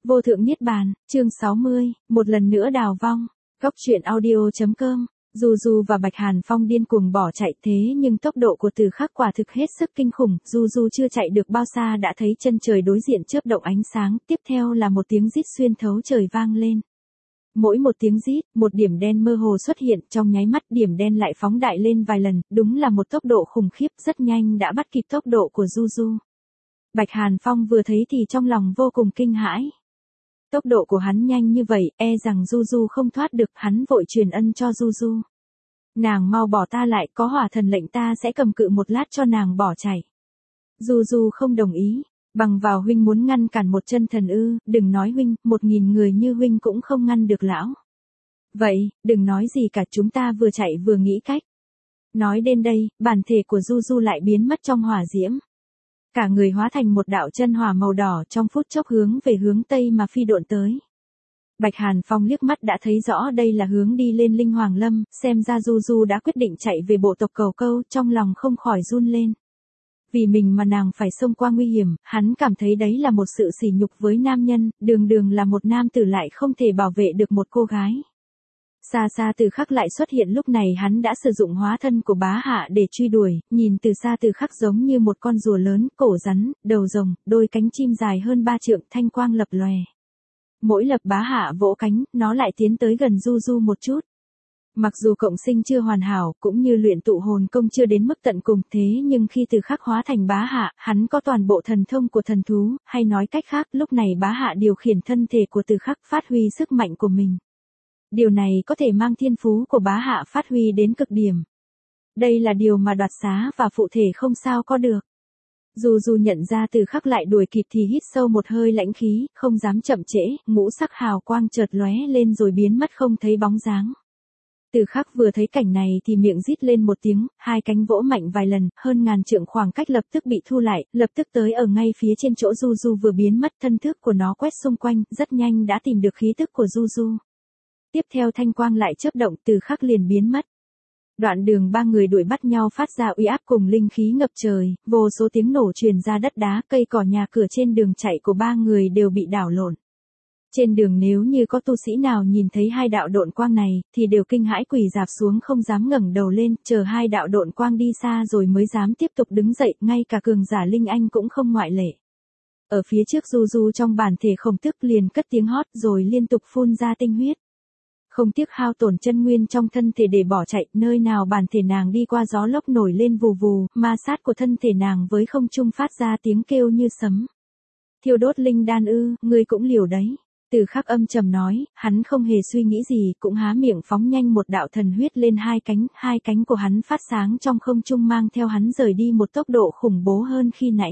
Vô thượng niết bàn, chương 60, một lần nữa đào vong. Góc truyện audio.com. Du Du và Bạch Hàn Phong điên cuồng bỏ chạy, thế nhưng tốc độ của Từ Khắc quả thực hết sức kinh khủng. Du Du chưa chạy được bao xa đã thấy chân trời đối diện chớp động ánh sáng, tiếp theo là một tiếng rít xuyên thấu trời vang lên. Mỗi một tiếng rít, một điểm đen mơ hồ xuất hiện, trong nháy mắt điểm đen lại phóng đại lên vài lần, đúng là một tốc độ khủng khiếp, rất nhanh đã bắt kịp tốc độ của Du Du. Bạch Hàn Phong vừa thấy thì trong lòng vô cùng kinh hãi. Tốc độ của hắn nhanh như vậy, e rằng Du Du không thoát được, hắn vội truyền ân cho Du Du. Nàng mau bỏ ta lại, có hỏa thần lệnh ta sẽ cầm cự một lát cho nàng bỏ chạy. Du Du không đồng ý, bằng vào huynh muốn ngăn cản một chân thần ư, đừng nói huynh, 1000 người như huynh cũng không ngăn được lão. Vậy, đừng nói gì cả, chúng ta vừa chạy vừa nghĩ cách. Nói đến đây, bản thể của Du Du lại biến mất trong hỏa diễm. Cả người hóa thành một đạo chân hỏa màu đỏ, trong phút chốc hướng về hướng Tây mà phi độn tới. Bạch Hàn Phong liếc mắt đã thấy rõ đây là hướng đi lên Linh Hoàng Lâm, xem ra Du Du đã quyết định chạy về bộ tộc Cầu Câu, trong lòng không khỏi run lên. Vì mình mà nàng phải xông qua nguy hiểm, hắn cảm thấy đấy là một sự sỉ nhục với nam nhân, đường đường là một nam tử lại không thể bảo vệ được một cô gái. Xa xa Từ Khắc lại xuất hiện, lúc này hắn đã sử dụng hóa thân của bá hạ để truy đuổi, nhìn từ xa Từ Khắc giống như một con rùa lớn, cổ rắn, đầu rồng, đôi cánh chim dài hơn 3 trượng, thanh quang lập lòe. Mỗi lập bá hạ vỗ cánh, nó lại tiến tới gần Du Du một chút. Mặc dù cộng sinh chưa hoàn hảo, cũng như luyện tụ hồn công chưa đến mức tận cùng, thế nhưng khi Từ Khắc hóa thành bá hạ, hắn có toàn bộ thần thông của thần thú, hay nói cách khác, lúc này bá hạ điều khiển thân thể của Từ Khắc, phát huy sức mạnh của mình. Điều này có thể mang thiên phú của bá hạ phát huy đến cực điểm. Đây là điều mà Đoạt Xá và phụ thể không sao có được. Du Du nhận ra Từ Khắc lại đuổi kịp thì hít sâu một hơi lãnh khí, không dám chậm trễ, ngũ sắc hào quang chợt lóe lên rồi biến mất không thấy bóng dáng. Từ Khắc vừa thấy cảnh này thì miệng rít lên một tiếng, hai cánh vỗ mạnh vài lần, hơn ngàn trượng khoảng cách lập tức bị thu lại, lập tức tới ở ngay phía trên chỗ Du Du vừa biến mất, thân thức của nó quét xung quanh, rất nhanh đã tìm được khí tức của Du Du. Tiếp theo thanh quang lại chớp động, Từ Khắc liền biến mất. Đoạn đường ba người đuổi bắt nhau phát ra uy áp cùng linh khí ngập trời, vô số tiếng nổ truyền ra, đất đá, cây cỏ, nhà cửa trên đường chạy của ba người đều bị đảo lộn. Trên đường nếu như có tu sĩ nào nhìn thấy hai đạo độn quang này, thì đều kinh hãi quỳ rạp xuống không dám ngẩng đầu lên, chờ hai đạo độn quang đi xa rồi mới dám tiếp tục đứng dậy, ngay cả cường giả linh anh cũng không ngoại lệ. Ở phía trước Du Du trong bản thể khổng tức liền cất tiếng hót rồi liên tục phun ra tinh huyết. Không tiếc hao tổn chân nguyên trong thân thể để bỏ chạy, nơi nào bản thể nàng đi qua gió lốc nổi lên vù vù, ma sát của thân thể nàng với không trung phát ra tiếng kêu như sấm. Thiêu đốt linh đan ư, ngươi cũng liều đấy. Từ Khắc âm trầm nói, hắn không hề suy nghĩ gì, cũng há miệng phóng nhanh một đạo thần huyết lên hai cánh của hắn phát sáng trong không trung mang theo hắn rời đi một tốc độ khủng bố hơn khi nãy.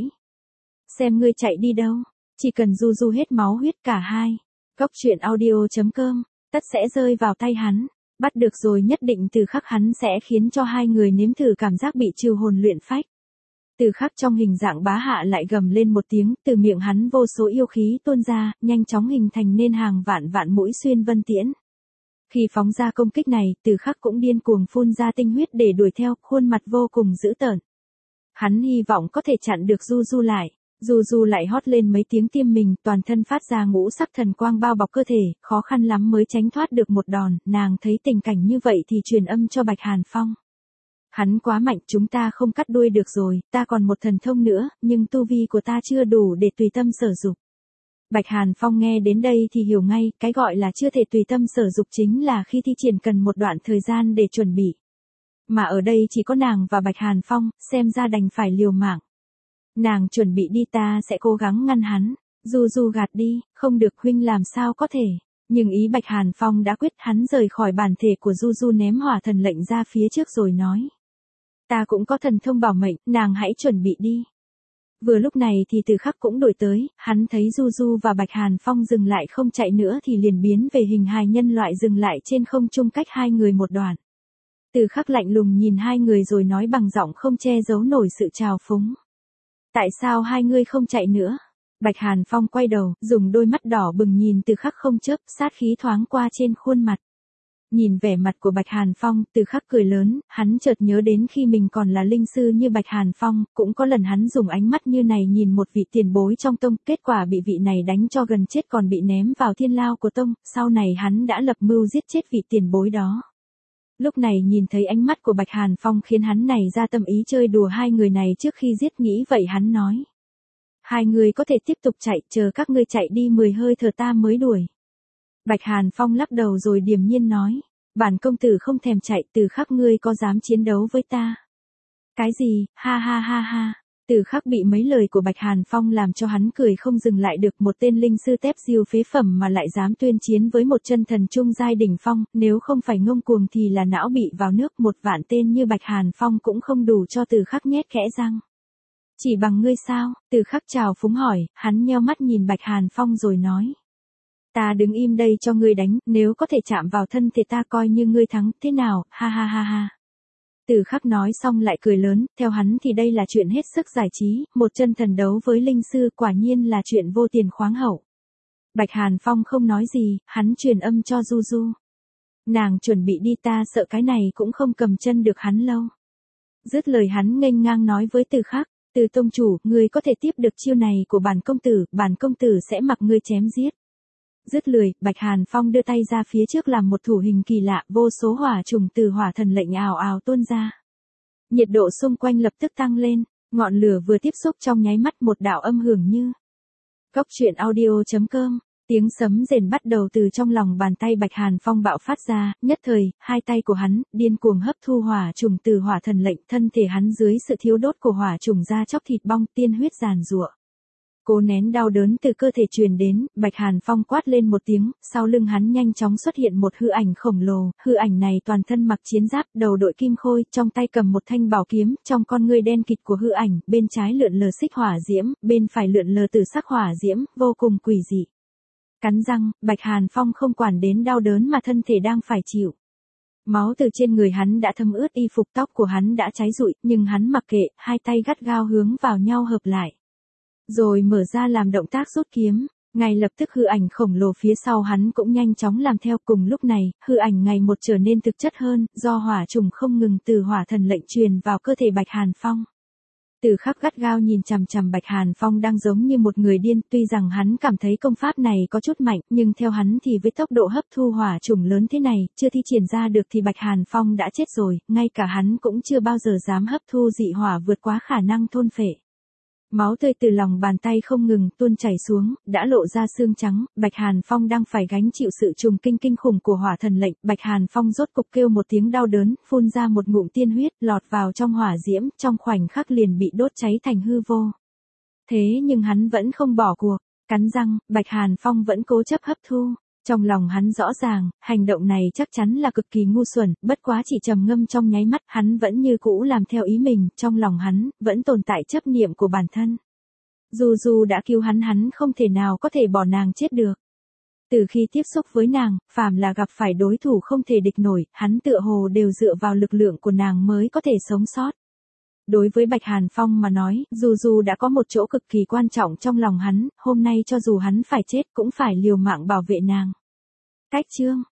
Xem ngươi chạy đi đâu, chỉ cần Du Du hết máu huyết cả hai. Góc truyện audio.com. Tất sẽ rơi vào tay hắn, bắt được rồi nhất định Từ Khắc hắn sẽ khiến cho hai người nếm thử cảm giác bị trừ hồn luyện phách. Từ Khắc trong hình dạng bá hạ lại gầm lên một tiếng, từ miệng hắn vô số yêu khí tuôn ra, nhanh chóng hình thành nên hàng vạn vạn mũi xuyên vân tiễn. Khi phóng ra công kích này, Từ Khắc cũng điên cuồng phun ra tinh huyết để đuổi theo, khuôn mặt vô cùng dữ tợn. Hắn hy vọng có thể chặn được Du Du lại. Du Du lại hót lên mấy tiếng tiêm mình, toàn thân phát ra ngũ sắc thần quang bao bọc cơ thể, khó khăn lắm mới tránh thoát được một đòn, nàng thấy tình cảnh như vậy thì truyền âm cho Bạch Hàn Phong. Hắn quá mạnh, chúng ta không cắt đuôi được rồi, ta còn một thần thông nữa, nhưng tu vi của ta chưa đủ để tùy tâm sở dục. Bạch Hàn Phong nghe đến đây thì hiểu ngay, cái gọi là chưa thể tùy tâm sở dục chính là khi thi triển cần một đoạn thời gian để chuẩn bị. Mà ở đây chỉ có nàng và Bạch Hàn Phong, xem ra đành phải liều mạng. Nàng chuẩn bị đi, ta sẽ cố gắng ngăn hắn. Du Du gạt đi, không được huynh làm sao có thể. Nhưng ý Bạch Hàn Phong đã quyết, hắn rời khỏi bản thể của Du Du ném hỏa thần lệnh ra phía trước rồi nói. Ta cũng có thần thông bảo mệnh, nàng hãy chuẩn bị đi. Vừa lúc này thì Từ Khắc cũng đuổi tới, hắn thấy Du Du và Bạch Hàn Phong dừng lại không chạy nữa thì liền biến về hình hài nhân loại dừng lại trên không trung cách hai người một đoạn. Từ Khắc lạnh lùng nhìn hai người rồi nói bằng giọng không che giấu nổi sự trào phúng. Tại sao hai ngươi không chạy nữa? Bạch Hàn Phong quay đầu, dùng đôi mắt đỏ bừng nhìn Từ Khắc không chớp, sát khí thoáng qua trên khuôn mặt. Nhìn vẻ mặt của Bạch Hàn Phong, Từ Khắc cười lớn, hắn chợt nhớ đến khi mình còn là linh sư như Bạch Hàn Phong, cũng có lần hắn dùng ánh mắt như này nhìn một vị tiền bối trong tông, kết quả bị vị này đánh cho gần chết còn bị ném vào thiên lao của tông, sau này hắn đã lập mưu giết chết vị tiền bối đó. Lúc này nhìn thấy ánh mắt của Bạch Hàn Phong khiến hắn này ra tâm ý chơi đùa hai người này trước khi giết, nghĩ vậy hắn nói. Hai người có thể tiếp tục chạy, chờ các ngươi chạy đi 10 hơi thở ta mới đuổi. Bạch Hàn Phong lắc đầu rồi điềm nhiên nói. Bản công tử không thèm chạy, Từ Khắc ngươi có dám chiến đấu với ta? Cái gì, ha ha ha ha. Từ Khắc bị mấy lời của Bạch Hàn Phong làm cho hắn cười không dừng lại được, một tên linh sư tép diêu phế phẩm mà lại dám tuyên chiến với một chân thần trung giai đỉnh phong, nếu không phải ngông cuồng thì là não bị vào nước, một vạn tên như Bạch Hàn Phong cũng không đủ cho Từ Khắc nhét kẽ răng. Chỉ bằng ngươi sao? Từ Khắc chào phúng hỏi, hắn nheo mắt nhìn Bạch Hàn Phong rồi nói. Ta đứng im đây cho ngươi đánh, nếu có thể chạm vào thân thì ta coi như ngươi thắng, thế nào, ha ha ha ha. Từ Khắc nói xong lại cười lớn, theo hắn thì đây là chuyện hết sức giải trí, một chân thần đấu với linh sư quả nhiên là chuyện vô tiền khoáng hậu. Bạch Hàn Phong không nói gì, hắn truyền âm cho Du Du. Nàng chuẩn bị đi, ta sợ cái này cũng không cầm chân được hắn lâu. Dứt lời hắn nghênh ngang nói với Từ Khắc, Từ tông chủ, ngươi có thể tiếp được chiêu này của bản công tử sẽ mặc ngươi chém giết. Dứt lời, Bạch Hàn Phong đưa tay ra phía trước làm một thủ hình kỳ lạ, vô số hỏa trùng từ hỏa thần lệnh ào ào tuôn ra. Nhiệt độ xung quanh lập tức tăng lên, ngọn lửa vừa tiếp xúc trong nháy mắt một đạo âm hưởng như. Cốc truyện audio.com, tiếng sấm rền bắt đầu từ trong lòng bàn tay Bạch Hàn Phong bạo phát ra, nhất thời, hai tay của hắn, điên cuồng hấp thu hỏa trùng từ hỏa thần lệnh, thân thể hắn dưới sự thiếu đốt của hỏa trùng da chóc thịt bong, tiên huyết giàn giụa. Cố nén đau đớn từ cơ thể truyền đến, Bạch Hàn Phong quát lên một tiếng, sau lưng hắn nhanh chóng xuất hiện một hư ảnh khổng lồ, hư ảnh này toàn thân mặc chiến giáp, đầu đội kim khôi, trong tay cầm một thanh bảo kiếm, trong con ngươi đen kịt của hư ảnh, bên trái lượn lờ xích hỏa diễm, bên phải lượn lờ tử sắc hỏa diễm, vô cùng quỷ dị. Cắn răng, Bạch Hàn Phong không quản đến đau đớn mà thân thể đang phải chịu. Máu từ trên người hắn đã thấm ướt y phục, tóc của hắn đã cháy rụi, nhưng hắn mặc kệ, hai tay gắt gao hướng vào nhau hợp lại. Rồi mở ra làm động tác rút kiếm, ngay lập tức hư ảnh khổng lồ phía sau hắn cũng nhanh chóng làm theo. Cùng lúc này, hư ảnh ngày một trở nên thực chất hơn, do hỏa trùng không ngừng từ hỏa thần lệnh truyền vào cơ thể Bạch Hàn Phong. Từ Khắc gắt gao nhìn chằm chằm Bạch Hàn Phong đang giống như một người điên, tuy rằng hắn cảm thấy công pháp này có chút mạnh, nhưng theo hắn thì với tốc độ hấp thu hỏa trùng lớn thế này, chưa thi triển ra được thì Bạch Hàn Phong đã chết rồi, ngay cả hắn cũng chưa bao giờ dám hấp thu dị hỏa vượt quá khả năng thôn phệ. Máu tươi từ lòng bàn tay không ngừng tuôn chảy xuống, đã lộ ra xương trắng, Bạch Hàn Phong đang phải gánh chịu sự trùng kinh khủng của hỏa thần lệnh, Bạch Hàn Phong rốt cục kêu một tiếng đau đớn, phun ra một ngụm tiên huyết, lọt vào trong hỏa diễm, trong khoảnh khắc liền bị đốt cháy thành hư vô. Thế nhưng hắn vẫn không bỏ cuộc, cắn răng, Bạch Hàn Phong vẫn cố chấp hấp thu. Trong lòng hắn rõ ràng, hành động này chắc chắn là cực kỳ ngu xuẩn, bất quá chỉ trầm ngâm trong nháy mắt, hắn vẫn như cũ làm theo ý mình, trong lòng hắn, vẫn tồn tại chấp niệm của bản thân. Dù đã cứu hắn không thể nào có thể bỏ nàng chết được. Từ khi tiếp xúc với nàng, phàm là gặp phải đối thủ không thể địch nổi, hắn tựa hồ đều dựa vào lực lượng của nàng mới có thể sống sót. Đối với Bạch Hàn Phong mà nói, dù đã có một chỗ cực kỳ quan trọng trong lòng hắn, hôm nay cho dù hắn phải chết cũng phải liều mạng bảo vệ nàng. Cách chương